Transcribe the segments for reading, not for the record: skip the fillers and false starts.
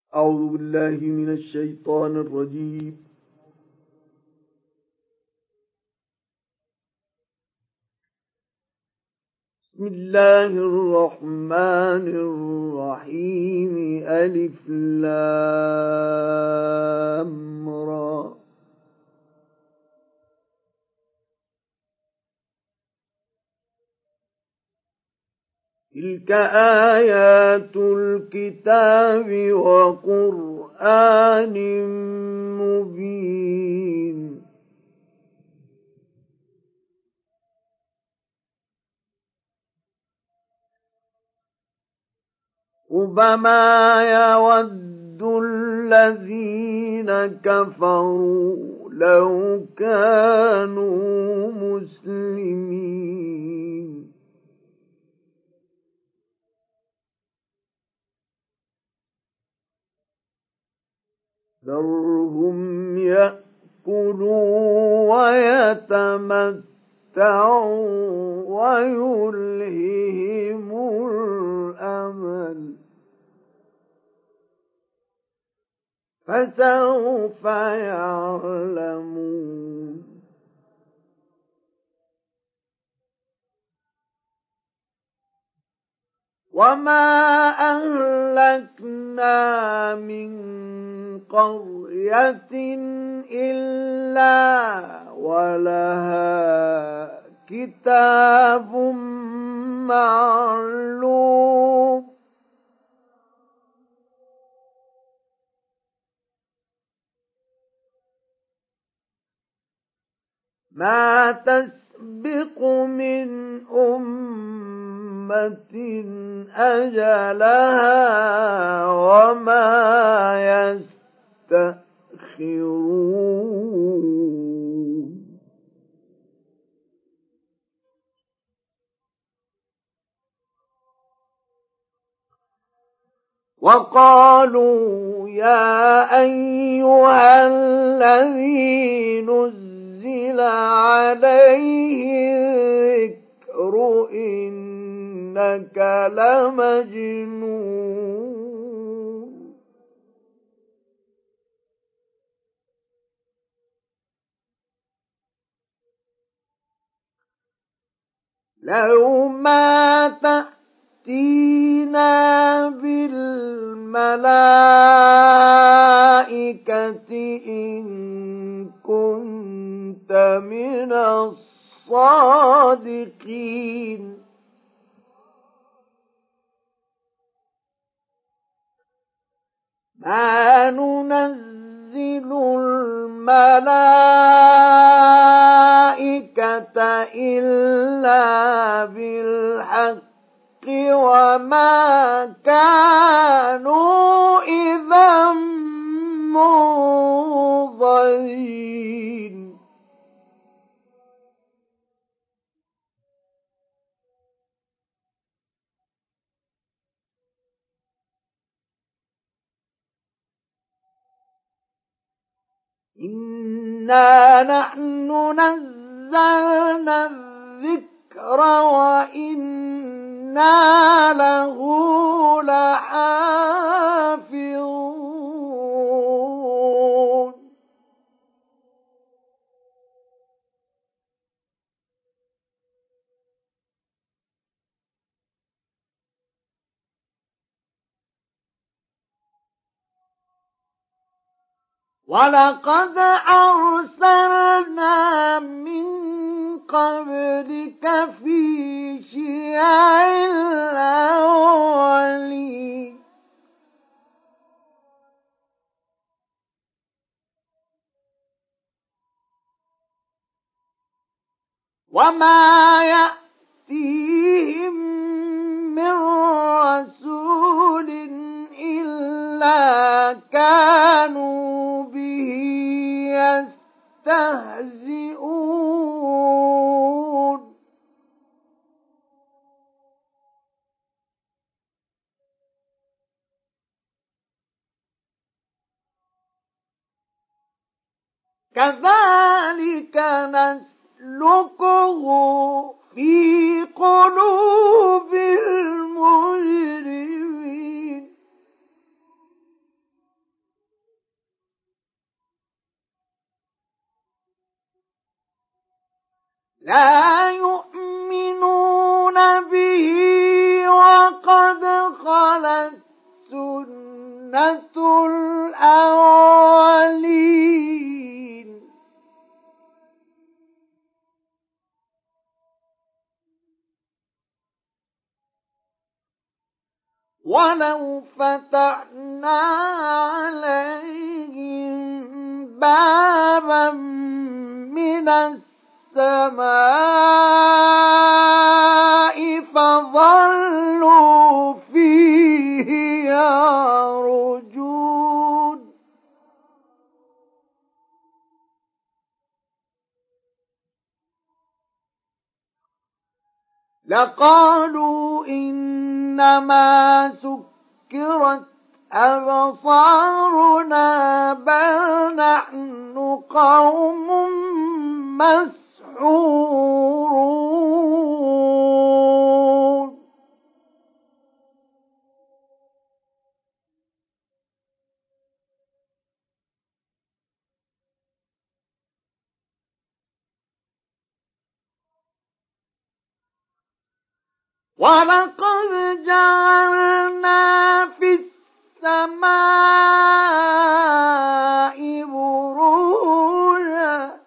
أعوذ بالله من الشيطان الرجيم. بسم الله الرحمن الرحيم. ألف لام را. تلك آيات الكتاب وقرآن مبين. ربما يود الذين كفروا لو كانوا مسلمين. ذرهم يأكلوا ويتمتعوا ويلههم الأمل، فسوف يعلمون. وما أهلكنا من قرية إلا ولها كتاب معلوم. ما تسبق من أمة أجلها وما يستأخرون. وقالوا يا أيها الذي نزل عليه الذكر إنك لمجنون. لو ما تأتينا بالملائكة إن كنت من الصادقين. ما ننزل الملائكة إلا بالحق وما كانوا إذا منظرين. إنا نحن نزلنا الذكر وإنا له لحافظون. ولقد أرسلنا من قبلك في شيع الأولين وما يأتيهم من رسول إلا كانوا به يستهزئون. كذلك نسلكه في قلوب المجرمين. لا يؤمنون به وقد خلت سنة الأولين ولو فتحنا عليهم بابا من السماء فظلوا فيه يعرجون لقالوا إنما سكرت أبصارنا بل نحن قوم مسحورون ولقد جعلنا في السماء بروجا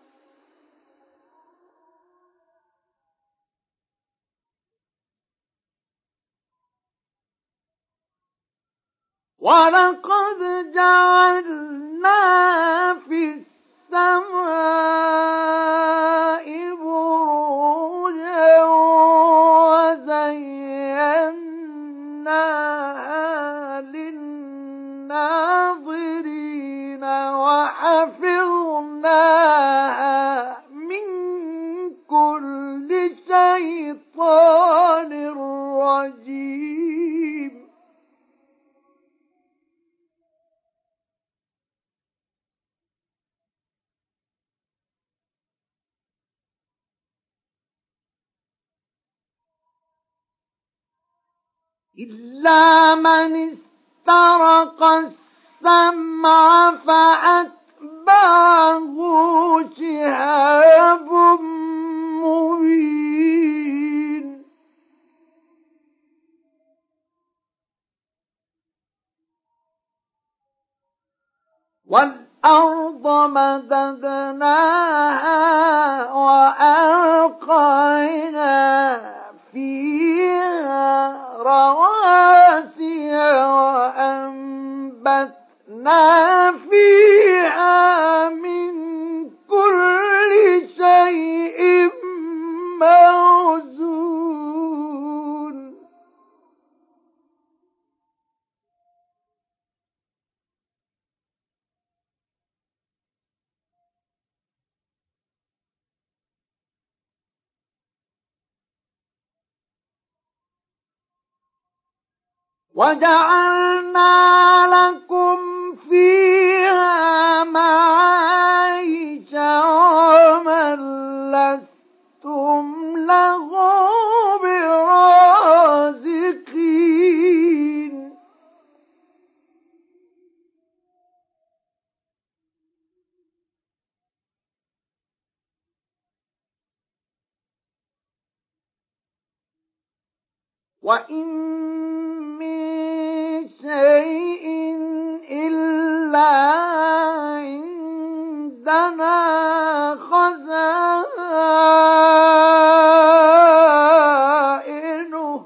ولقد جعلنا في السماء بروجا وزيناها للناظرين وحفظناها من كل شيطان رجيم إلا من استرق السمع فأتبعه شهاب مبين والأرض مددناها وألقينا فيها رواسي وأنبتنا فيها من كل شيء موزون وجعلنا لكم فيها معايش ومن لستم له برازقين وإن من شيء إلا عندنا خزائنه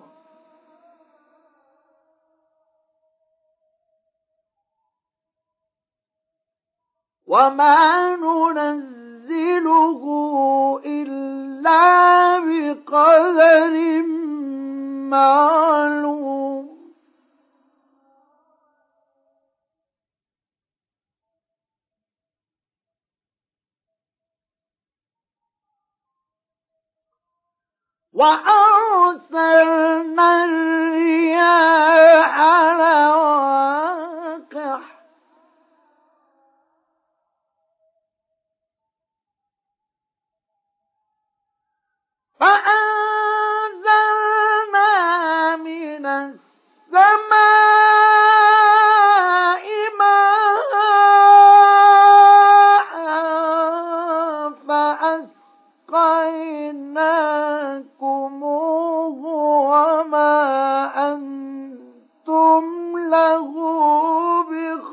وما ننزله إلا بقدر معلوم وأرسلنا الرياح لواقح فأنزلنا من السماء ماء فأسقيناكم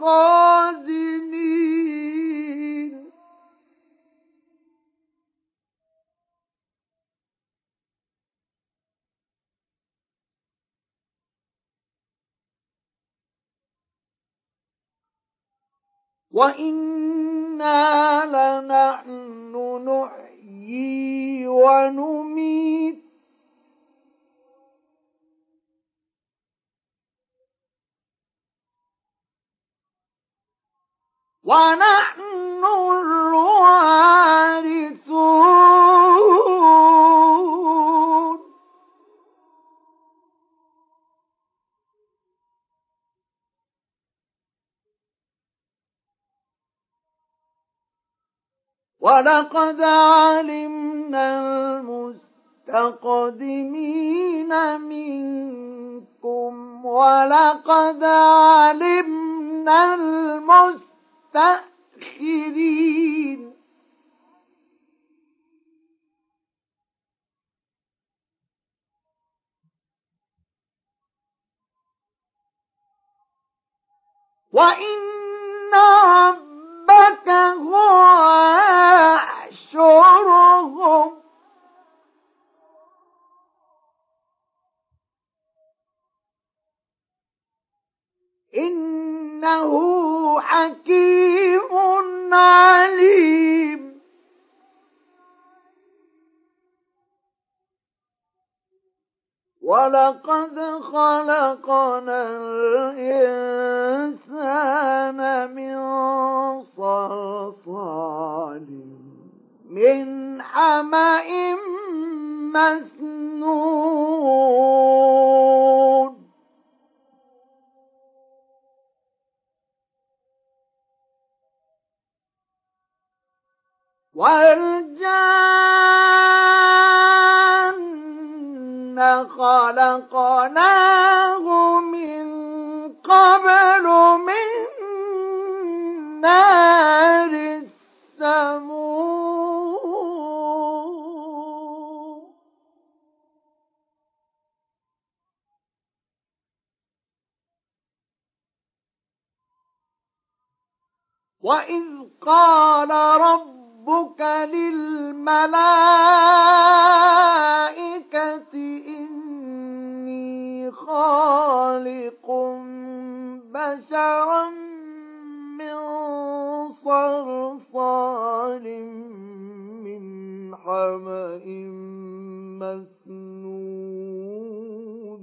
الخازنين وإنا لنحن نحيي ونميت ونحن الوارثون ولقد علمنا المستقدمين منكم ولقد علمنا المستأخرين وإن ربك هو يحشرهم إنه حكيم عليم ولقد خلقنا الإنسان من صلصال من حمأ مسنون والجان خلقناه من قبل من نار السموم وإذ قال ربك للملائكة إني خالق بشرا من صلصال من حمأ مسنون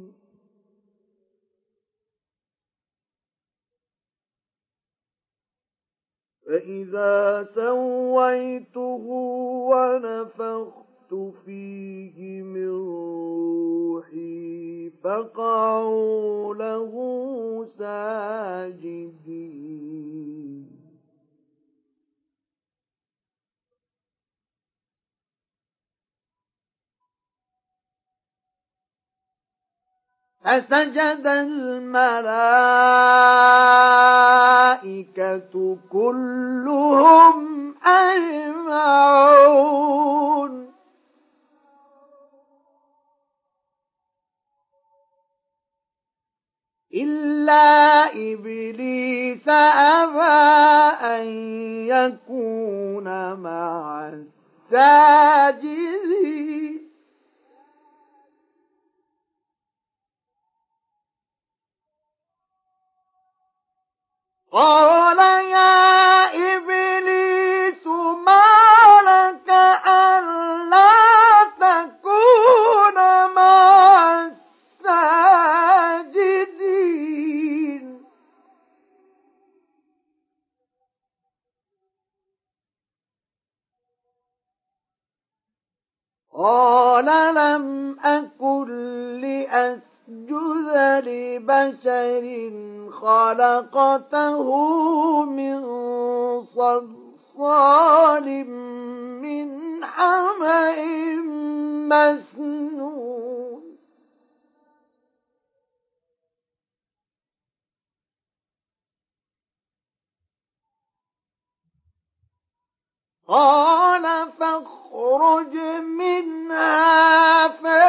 فإذا سويته ونفخت فيه من روحي فقعوا له ساجدين فسجد الملائكة كلهم أجمعون إلا إبليس أبى أن يكون مع الساجدين قال يا إبليس ما لك ألا تكون مع الساجدين قال لم أكن لأسجد لبشر خلقته من صلصال من حمأ مسنون قال فاخرج منها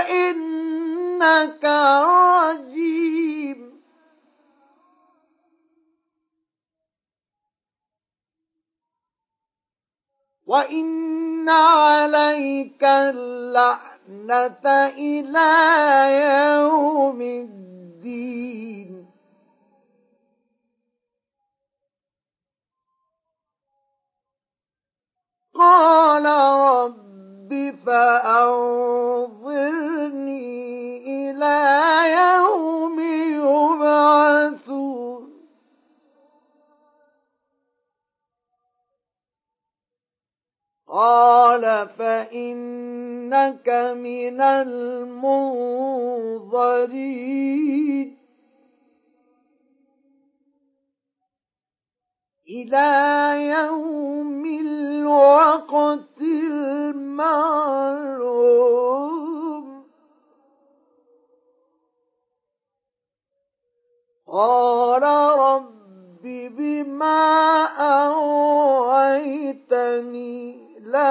فإنك رجيم وإن عليك اللعنة إلى يوم الدين. قال رب فأنظرني إلى يوم يبعثون. قال فإنك من المنظرين إلى يوم الوقت المعلوم. قال رب بما أغويتني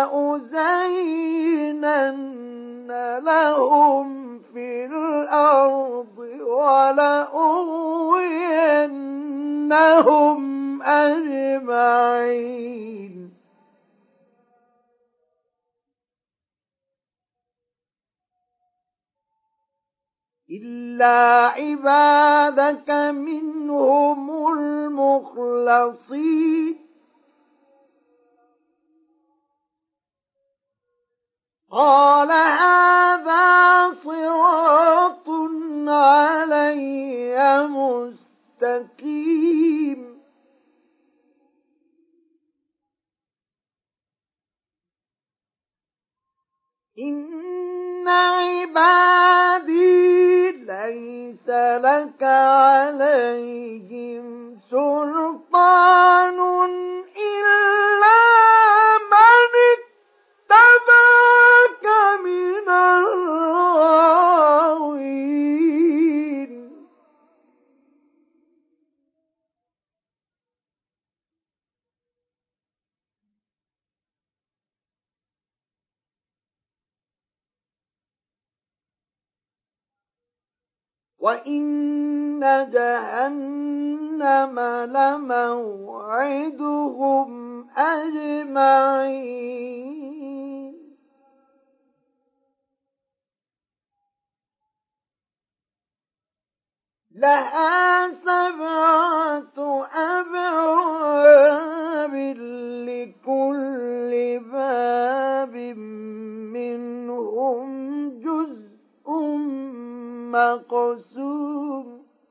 لأزينن لهم في الأرض ولأغوينهم أجمعين إلا عبادك منهم المخلصين. قال هذا صراط علي مستقيم. إن عبادي ليس لك عليهم سلطان إلا من اتبعك من الغاوين. وإن جهنم لموعدهم أجمعين لها 7 أبواب لكل باب منهم جزء مقسوم.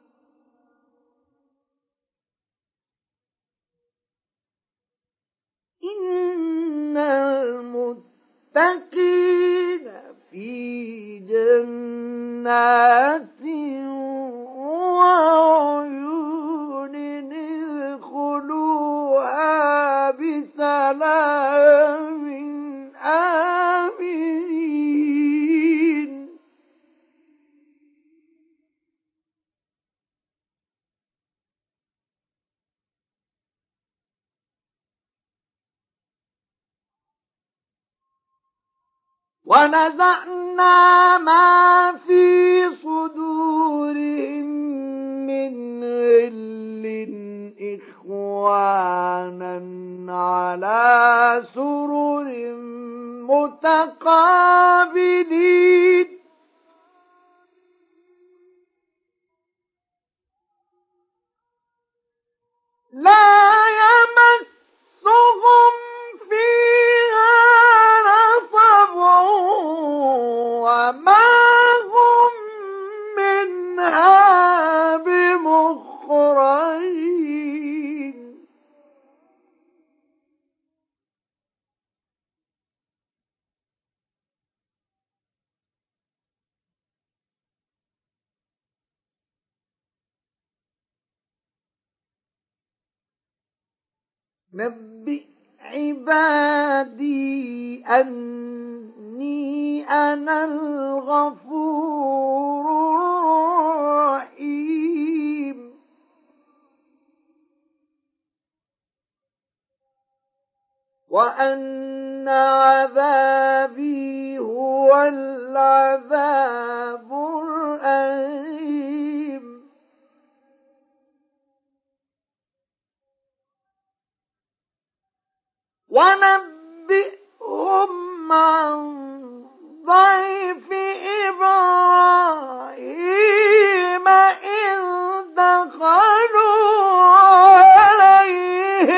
إن المتقين في جنات وعيون ادخلوها بسلام آمنين. ونزعنا ما في صدورهم من غل إخوانا على سرر متقابلين لا يمسهم فيها نصب وما هم منها بمخرجين. نبئ عبادي أني أنا الغفور الرحيم. وأن عذابي هو العذاب الأليم. ونبئهم نبئهم عن ضيف إبراهيم إذ دخلوا عليه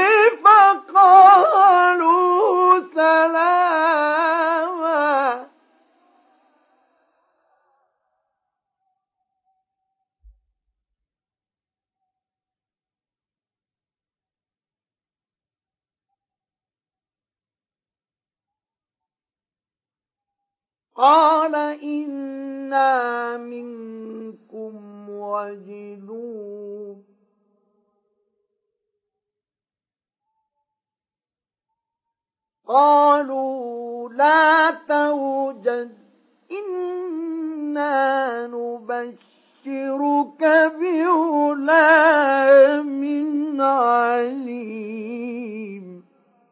فقالوا سلاما قال إنا منكم وجلون قالوا لا توجل إنا نبشرك بغلام عليم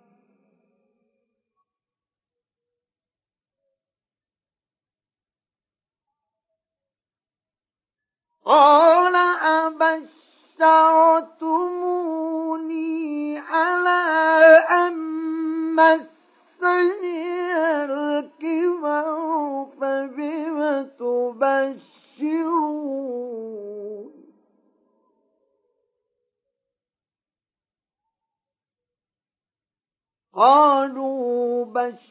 قال أبشرتموني على أن مسني الكبر فبم تبشرون قالوا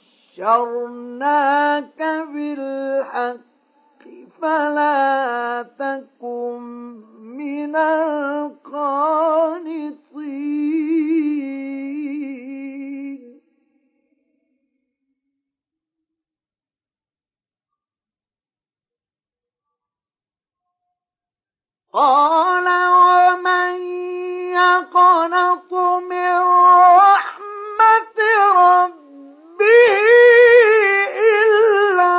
بشرناك بالحق فلا تكن من القانطين قال ومن يقنط من رحمة ربه إلا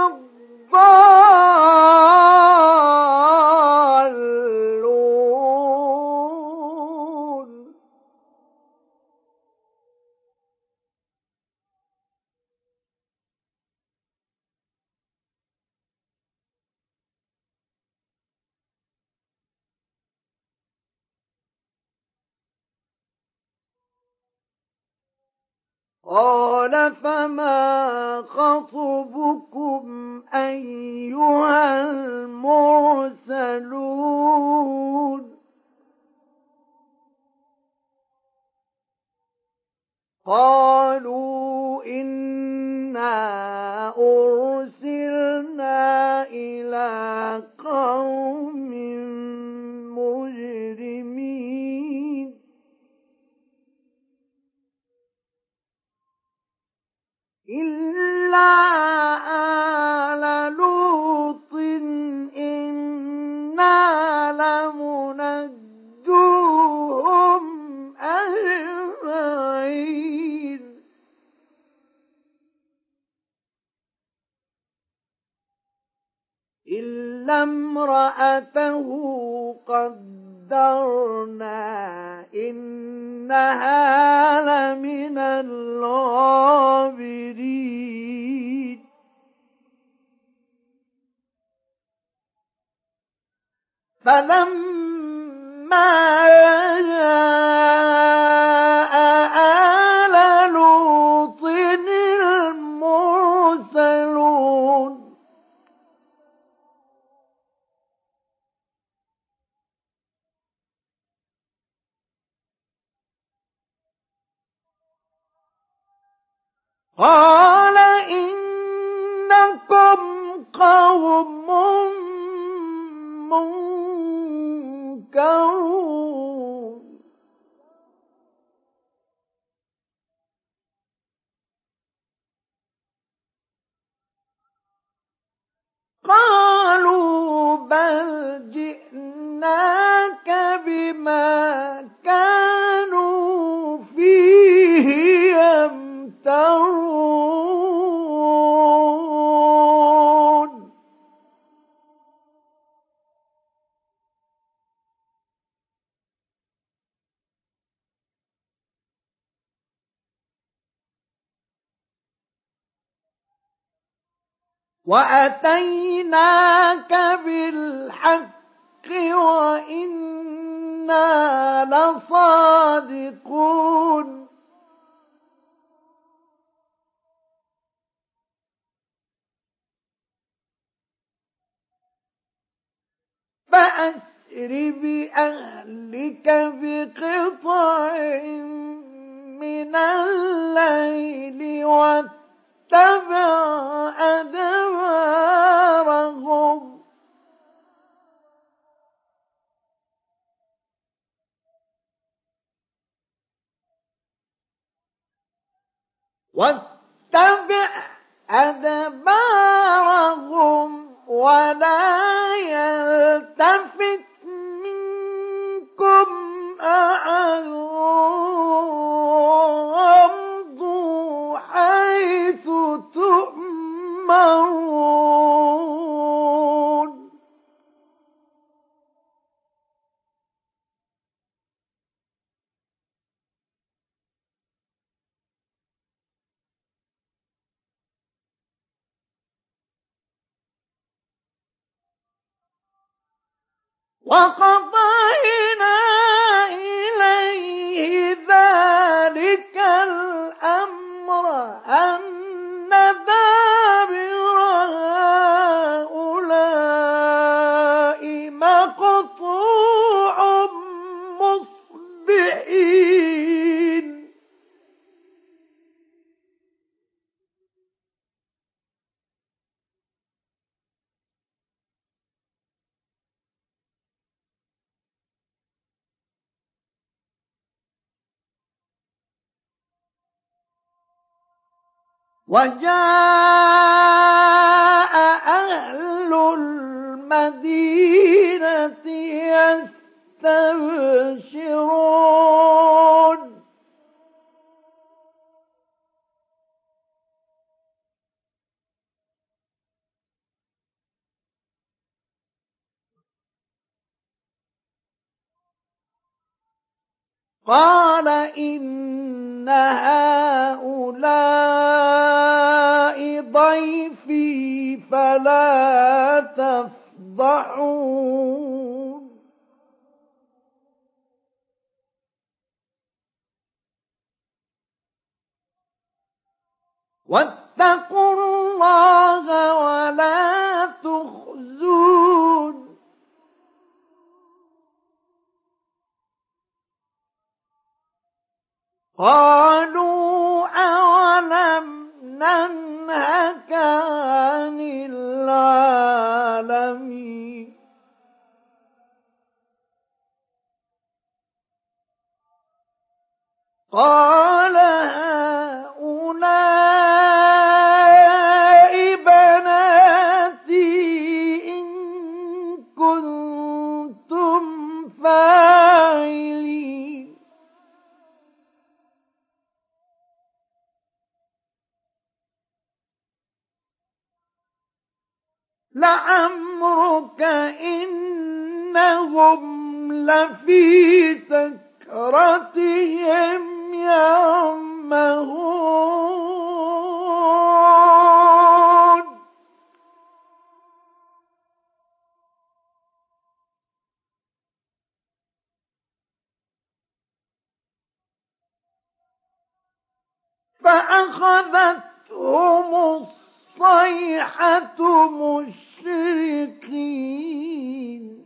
الضالون قال فما خطبكم أيها المرسلون قالوا إنا أرسلنا إلى قوم مجرمين إلا آل لوط إنا لمنجوهم أجمعين إلا امرأته قدرنا إنها لمن الغابرين فلما جاء آل لوط المرسلون قال إنكم قوم منكرون قالوا بل جئناك بما كانوا فيه يمترون وأتيناك بالحق وإنا لصادقون فأسر بأهلك بقطع من الليل واتبع أدبارهم ولا يلتفت منكم أحد وامضوا حيث تؤمرون وقضينا إليه ذلك الأمر أن دابر هؤلاء مقطوع مصبحين وجاء أهل المدينة يستبشرون قال إن هؤلاء ضيفي فلا تفضحون واتقوا الله ولا تخزون قالوا أولم ننهك عن العالمين قال هؤلاء بناتي إن كنتم فاعلين لعمرك إنهم لفي سكرتهم يعمهون فأخذتهم الصيحة مشرقين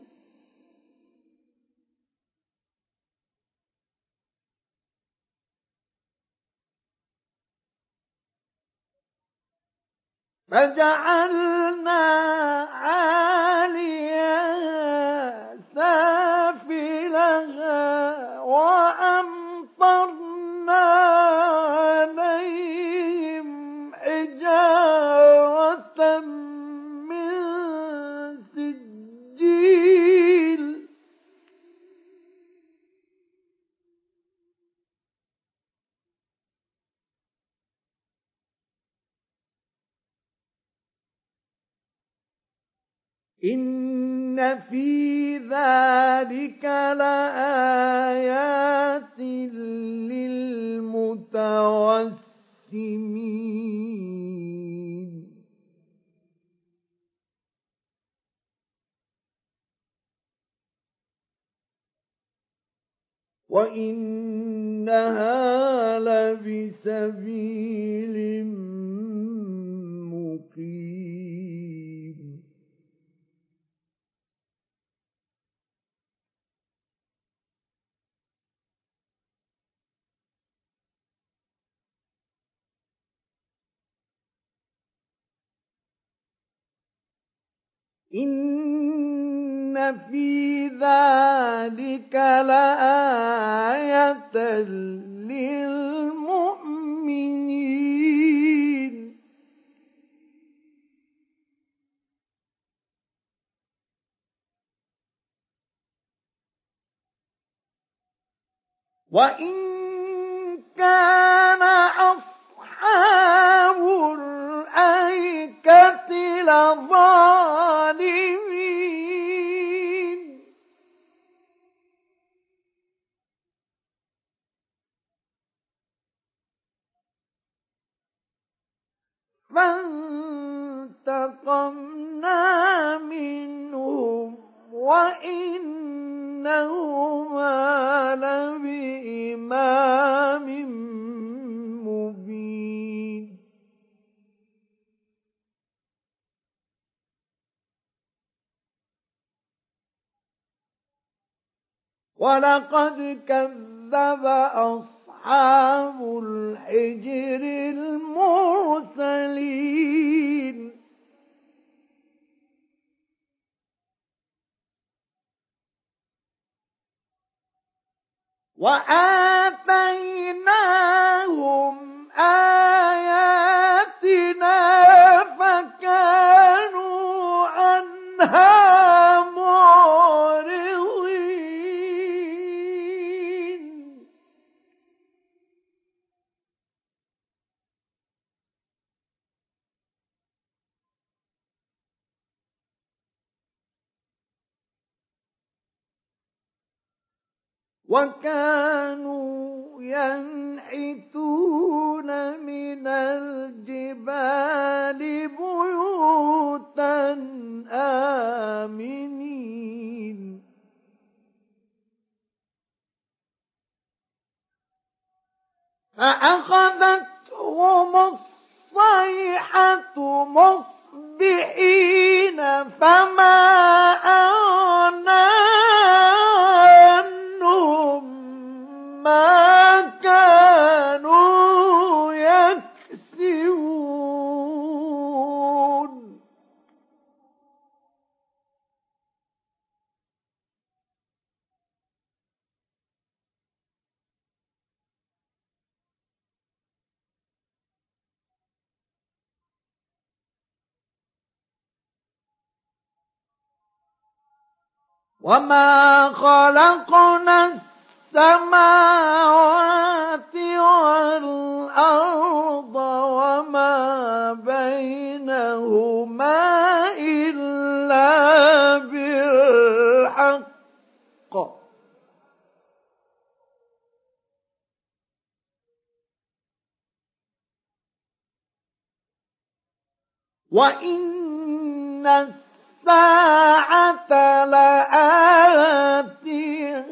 فجعلنا عاليها سافلها وأمطرنا عليهم حجارة من سجيل إن في ذلك لآيات للمتوسمين وإنها لبسبيل مقيم إن في ذلك لآية للمؤمنين وإن كان أصحاب الأيكة لظالمين فانتقمنا منهم وإنهما لبإمام مبين ولقد كذب أصحاب الحجر المرسلين وآتيناهم آياتنا فكانوا عنها معرضين وكانوا ينحتون من الجبال بيوتا آمنين فأخذتهم الصيحة مصبحين فما أغنى عنهم ما كانوا يكسبون وما خلقنا السماوات والأرض وما بينهما إلا بالحق وإن الساعة لآتية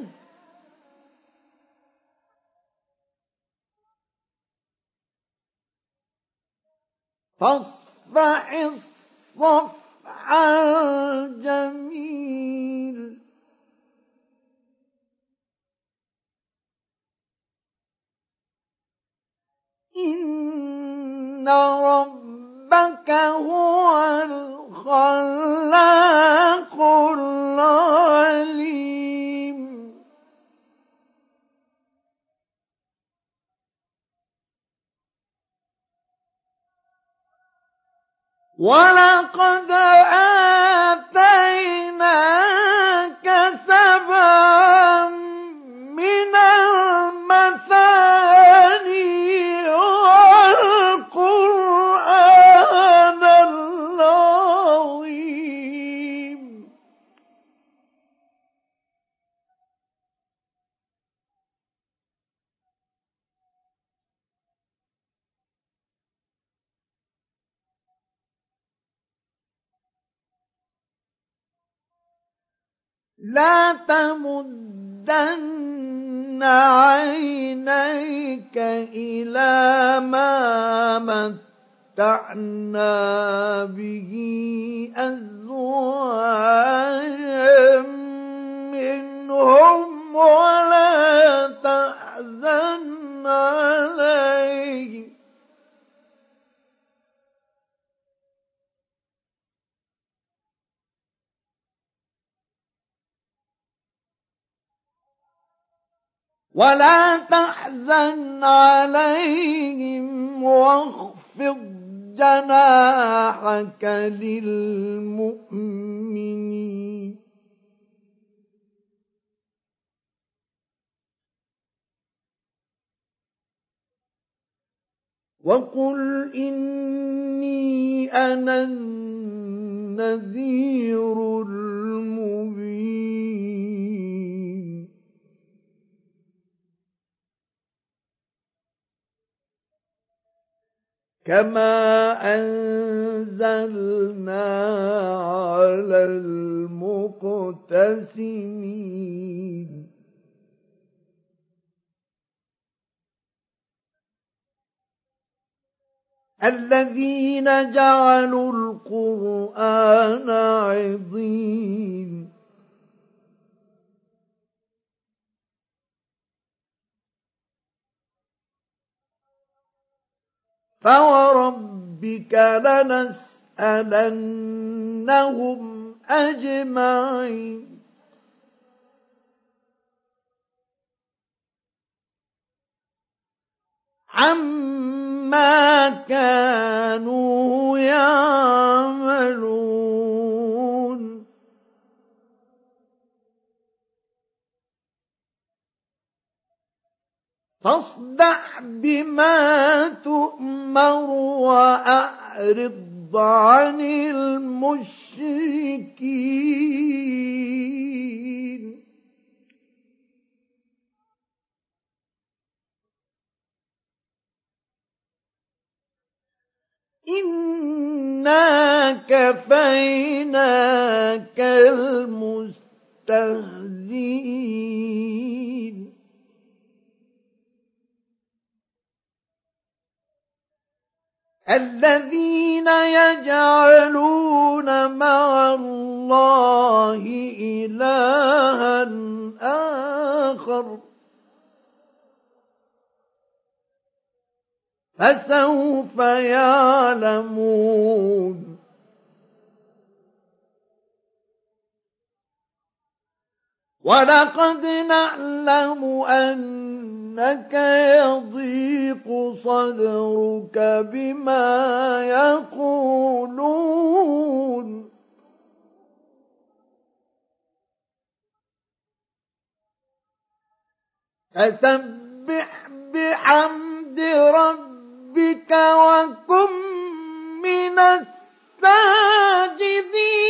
فاصفح الصفح الجميل إن ربك هو الخلاق العليم ولقد آتيناك سبعا من المثاني والقرآن العظيم لا تمدن عينيك إلى ما متعنا به أزواجا منهم ولا تحزن عليهم ولا تحزن عليهم واخفض جناحك للمؤمنين وقل إني أنا النذير المبين كما أنزلنا على المقتسمين الذين جعلوا القرآن عضين فوربك لنسألنهم أجمعين عما كانوا يعملون فاصدع بما تؤمر وأعرض عن المشركين إنا كفيناك المستهزئين الذين يجعلون مع الله إلها آخر فسوف يعلمون ولقد نعلم أنك يضيق صدرك بما يقولون فسبح بحمد ربك وكن من الساجدين